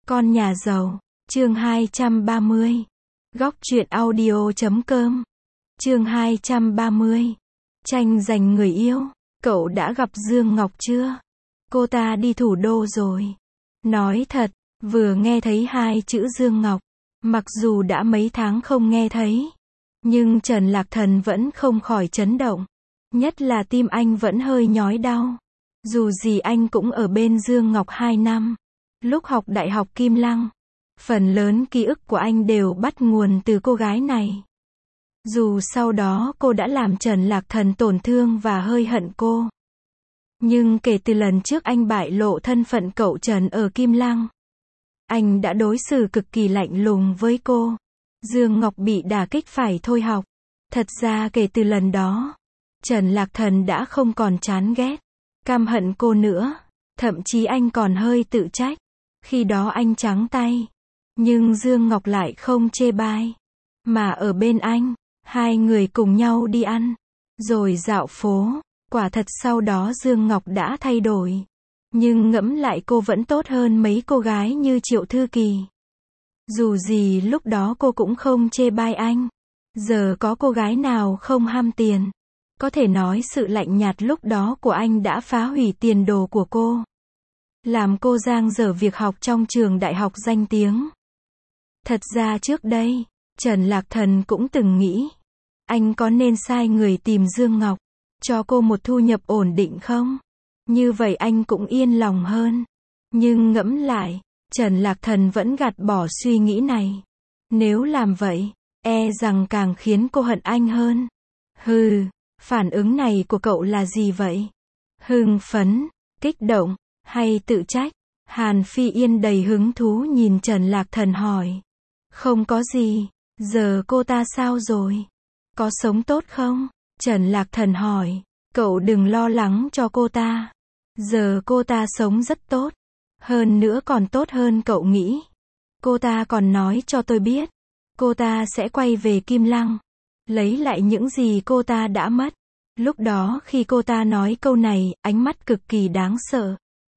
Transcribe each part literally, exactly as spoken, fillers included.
Con nhà giàu, chương hai trăm ba mươi. Góc truyện audio chấm com. Chương hai trăm ba mươi. Tranh giành người yêu. Cậu đã gặp Dương Ngọc chưa? Cô ta đi thủ đô rồi. Nói thật, vừa nghe thấy hai chữ Dương Ngọc, mặc dù đã mấy tháng không nghe thấy, nhưng Trần Lạc Thần vẫn không khỏi chấn động. Nhất là tim anh vẫn hơi nhói đau. Dù gì anh cũng ở bên Dương Ngọc hai năm. Lúc học đại học Kim Lăng, phần lớn ký ức của anh đều bắt nguồn từ cô gái này. Dù sau đó cô đã làm Trần Lạc Thần tổn thương và hơi hận cô, nhưng kể từ lần trước anh bại lộ thân phận cậu Trần ở Kim Lăng, anh đã đối xử cực kỳ lạnh lùng với cô. Dương Ngọc bị đả kích phải thôi học. Thật ra kể từ lần đó, Trần Lạc Thần đã không còn chán ghét, căm hận cô nữa. Thậm chí anh còn hơi tự trách. Khi đó anh trắng tay. Nhưng Dương Ngọc lại không chê bai. Mà ở bên anh, hai người cùng nhau đi ăn, rồi dạo phố. Quả thật sau đó Dương Ngọc đã thay đổi. Nhưng ngẫm lại cô vẫn tốt hơn mấy cô gái như Triệu Thư Kỳ. Dù gì lúc đó cô cũng không chê bai anh. Giờ có cô gái nào không ham tiền? Có thể nói sự lạnh nhạt lúc đó của anh đã phá hủy tiền đồ của cô, làm cô giang dở việc học trong trường đại học danh tiếng. Thật ra trước đây, Trần Lạc Thần cũng từng nghĩ, anh có nên sai người tìm Dương Ngọc, cho cô một thu nhập ổn định không? Như vậy anh cũng yên lòng hơn. Nhưng ngẫm lại, Trần Lạc Thần vẫn gạt bỏ suy nghĩ này. Nếu làm vậy, e rằng càng khiến cô hận anh hơn. Hừ, phản ứng này của cậu là gì vậy? Hưng phấn, kích động, hay tự trách? Hàn Phi Yên đầy hứng thú nhìn Trần Lạc Thần hỏi. Không có gì, giờ cô ta sao rồi? Có sống tốt không? Trần Lạc Thần hỏi. Cậu đừng lo lắng cho cô ta. Giờ cô ta sống rất tốt. Hơn nữa còn tốt hơn cậu nghĩ. Cô ta còn nói cho tôi biết, cô ta sẽ quay về Kim Lăng, lấy lại những gì cô ta đã mất. Lúc đó khi cô ta nói câu này, ánh mắt cực kỳ đáng sợ.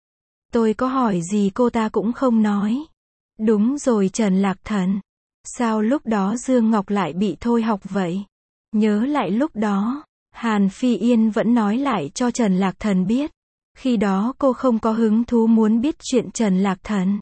Tôi có hỏi gì cô ta cũng không nói. Đúng rồi Trần Lạc Thần. Sao lúc đó Dương Ngọc lại bị thôi học vậy? Nhớ lại lúc đó, Hàn Phi Yên vẫn nói lại cho Trần Lạc Thần biết. Khi đó cô không có hứng thú muốn biết chuyện Trần Lạc Thần.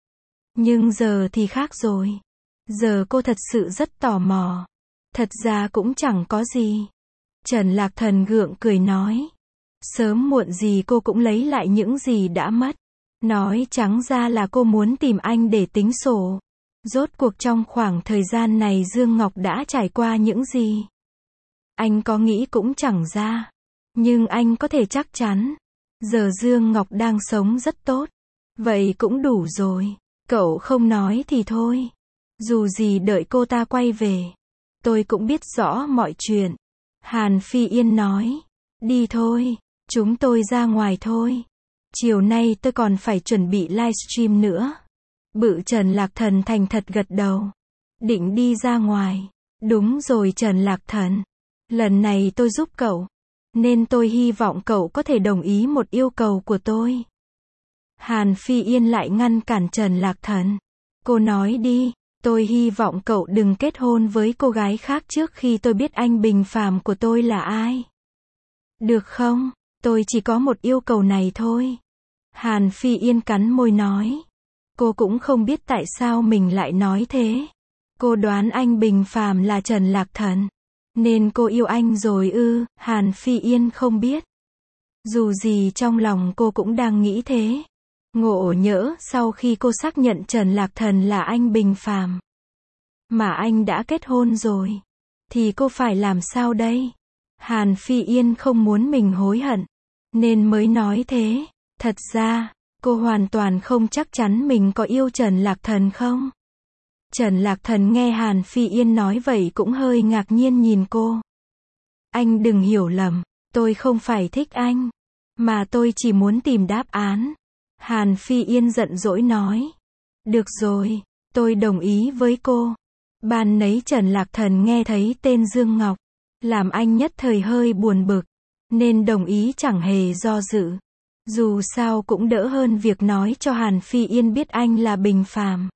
Nhưng giờ thì khác rồi. Giờ cô thật sự rất tò mò. Thật ra cũng chẳng có gì. Trần Lạc Thần gượng cười nói. Sớm muộn gì cô cũng lấy lại những gì đã mất. Nói trắng ra là cô muốn tìm anh để tính sổ. Rốt cuộc trong khoảng thời gian này Dương Ngọc đã trải qua những gì? Anh có nghĩ cũng chẳng ra. Nhưng anh có thể chắc chắn. Giờ Dương Ngọc đang sống rất tốt. Vậy cũng đủ rồi. Cậu không nói thì thôi. Dù gì đợi cô ta quay về, tôi cũng biết rõ mọi chuyện. Hàn Phi Yên nói. Đi thôi. Chúng tôi ra ngoài thôi. Chiều nay tôi còn phải chuẩn bị livestream nữa. Bự Trần Lạc Thần thành thật gật đầu. Định đi ra ngoài. Đúng rồi Trần Lạc Thần. Lần này tôi giúp cậu. Nên tôi hy vọng cậu có thể đồng ý một yêu cầu của tôi. Hàn Phi Yên lại ngăn cản Trần Lạc Thần. Cô nói đi. Tôi hy vọng cậu đừng kết hôn với cô gái khác trước khi tôi biết anh bình phàm của tôi là ai. Được không? Tôi chỉ có một yêu cầu này thôi. Hàn Phi Yên cắn môi nói. Cô cũng không biết tại sao mình lại nói thế. Cô đoán anh bình phàm là Trần Lạc Thần, nên cô yêu anh rồi ư? Hàn Phi Yên không biết. Dù gì trong lòng cô cũng đang nghĩ thế. Ngộ nhỡ sau khi cô xác nhận Trần Lạc Thần là anh bình phàm, mà anh đã kết hôn rồi, thì cô phải làm sao đây? Hàn Phi Yên không muốn mình hối hận, nên mới nói thế. Thật ra, cô hoàn toàn không chắc chắn mình có yêu Trần Lạc Thần không. Trần Lạc Thần nghe Hàn Phi Yên nói vậy cũng hơi ngạc nhiên nhìn cô. Anh đừng hiểu lầm, tôi không phải thích anh, mà tôi chỉ muốn tìm đáp án. Hàn Phi Yên giận dỗi nói. Được rồi, tôi đồng ý với cô. Ban nấy Trần Lạc Thần nghe thấy tên Dương Ngọc, làm anh nhất thời hơi buồn bực, nên đồng ý chẳng hề do dự. Dù sao cũng đỡ hơn việc nói cho Hàn Phi Yên biết anh là Bình Phàm.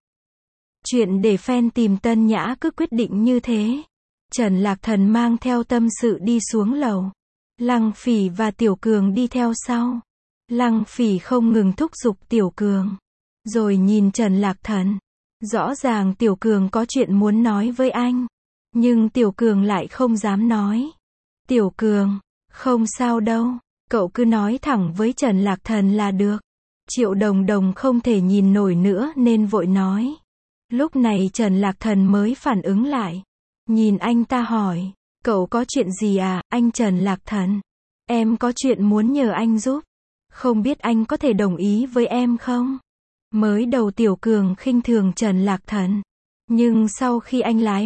Chuyện để fan tìm Tân Nhã cứ quyết định như thế. Trần Lạc Thần mang theo tâm sự đi xuống lầu. Lăng Phỉ và Tiểu Cường đi theo sau. Lăng Phỉ không ngừng thúc giục Tiểu Cường. Rồi nhìn Trần Lạc Thần. Rõ ràng Tiểu Cường có chuyện muốn nói với anh. Nhưng Tiểu Cường lại không dám nói. Tiểu Cường, không sao đâu. Cậu cứ nói thẳng với Trần Lạc Thần là được. Triệu Đồng Đồng không thể nhìn nổi nữa nên vội nói. Lúc này Trần Lạc Thần mới phản ứng lại. Nhìn anh ta hỏi. Cậu có chuyện gì à, anh Trần Lạc Thần? Em có chuyện muốn nhờ anh giúp. Không biết anh có thể đồng ý với em không? Mới đầu Tiểu Cường khinh thường Trần Lạc Thần. Nhưng sau khi anh lái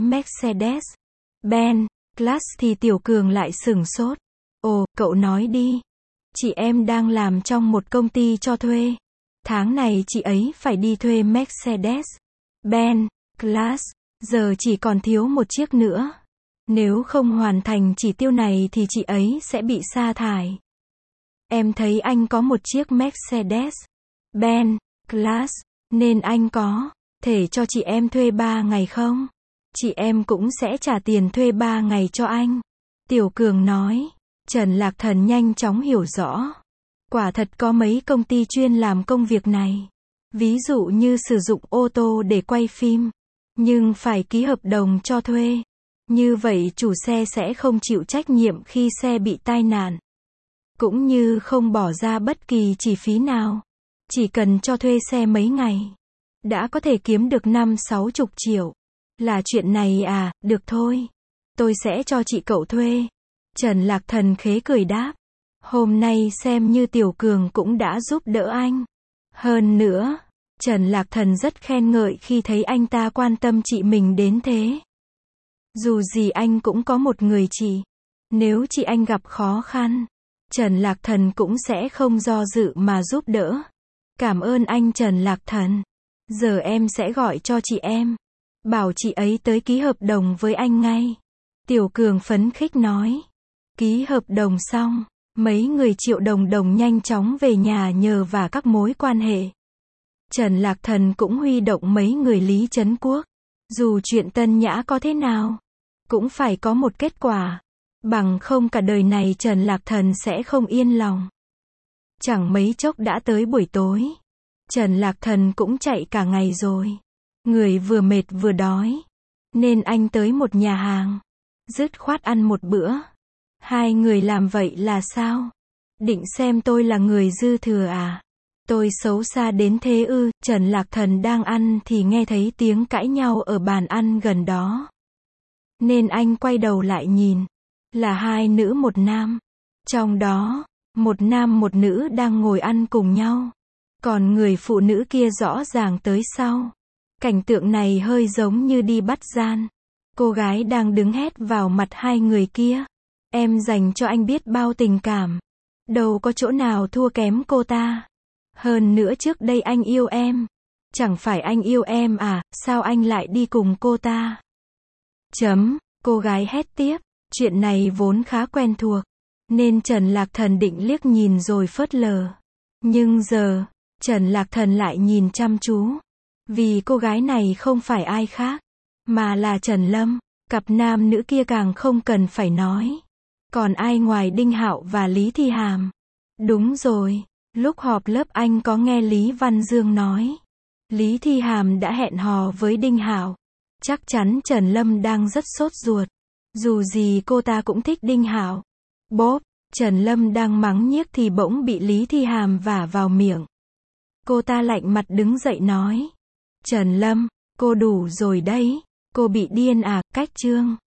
Mercedes-Benz Class thì Tiểu Cường lại sửng sốt. Ồ, cậu nói đi. Chị em đang làm trong một công ty cho thuê. Tháng này chị ấy phải đi thuê Mercedes-Benz Class. Giờ chỉ còn thiếu một chiếc nữa. Nếu không hoàn thành chỉ tiêu này thì chị ấy sẽ bị sa thải. Em thấy anh có một chiếc Mercedes-Benz Class, nên anh có thể cho chị em thuê ba ngày không? Chị em cũng sẽ trả tiền thuê ba ngày cho anh. Tiểu Cường nói. Trần Lạc Thần nhanh chóng hiểu rõ. Quả thật có mấy công ty chuyên làm công việc này. Ví dụ như sử dụng ô tô để quay phim. Nhưng phải ký hợp đồng cho thuê. Như vậy chủ xe sẽ không chịu trách nhiệm khi xe bị tai nạn. Cũng như không bỏ ra bất kỳ chi phí nào. Chỉ cần cho thuê xe mấy ngày. Đã có thể kiếm được năm sáu chục triệu. Là chuyện này à, được thôi. Tôi sẽ cho chị cậu thuê. Trần Lạc Thần khế cười đáp. Hôm nay xem như Tiểu Cường cũng đã giúp đỡ anh. Hơn nữa, Trần Lạc Thần rất khen ngợi khi thấy anh ta quan tâm chị mình đến thế. Dù gì anh cũng có một người chị. Nếu chị anh gặp khó khăn, Trần Lạc Thần cũng sẽ không do dự mà giúp đỡ. Cảm ơn anh Trần Lạc Thần. Giờ em sẽ gọi cho chị em. Bảo chị ấy tới ký hợp đồng với anh ngay. Tiểu Cường phấn khích nói. Ký hợp đồng xong, mấy người Triệu Đồng Đồng nhanh chóng về nhà nhờ vả các mối quan hệ. Trần Lạc Thần cũng huy động mấy người Lý Trấn Quốc. Dù chuyện Tân Nhã có thế nào, cũng phải có một kết quả. Bằng không cả đời này Trần Lạc Thần sẽ không yên lòng. Chẳng mấy chốc đã tới buổi tối. Trần Lạc Thần cũng chạy cả ngày rồi. Người vừa mệt vừa đói. Nên anh tới một nhà hàng. Dứt khoát ăn một bữa. Hai người làm vậy là sao? Định xem tôi là người dư thừa à? Tôi xấu xa đến thế ư? Trần Lạc Thần đang ăn thì nghe thấy tiếng cãi nhau ở bàn ăn gần đó. Nên anh quay đầu lại nhìn. Là hai nữ một nam. Trong đó, một nam một nữ đang ngồi ăn cùng nhau. Còn người phụ nữ kia rõ ràng tới sau. Cảnh tượng này hơi giống như đi bắt gian. Cô gái đang đứng hét vào mặt hai người kia. Em dành cho anh biết bao tình cảm. Đâu có chỗ nào thua kém cô ta. Hơn nữa trước đây anh yêu em. Chẳng phải anh yêu em à, sao anh lại đi cùng cô ta? Chấm, cô gái hét tiếp. Chuyện này vốn khá quen thuộc. Nên Trần Lạc Thần định liếc nhìn rồi phớt lờ. Nhưng giờ, Trần Lạc Thần lại nhìn chăm chú. Vì cô gái này không phải ai khác. Mà là Trần Lâm. Cặp nam nữ kia càng không cần phải nói. Còn ai ngoài Đinh Hạo và Lý Thi Hàm? Đúng rồi. Lúc họp lớp anh có nghe Lý Văn Dương nói. Lý Thi Hàm đã hẹn hò với Đinh Hạo. Chắc chắn Trần Lâm đang rất sốt ruột. Dù gì cô ta cũng thích Đinh Hạo. Bốp, Trần Lâm đang mắng nhiếc thì bỗng bị Lý Thi Hàm vả vào miệng. Cô ta lạnh mặt đứng dậy nói. Trần Lâm, cô đủ rồi đấy. Cô bị điên à, cách chương.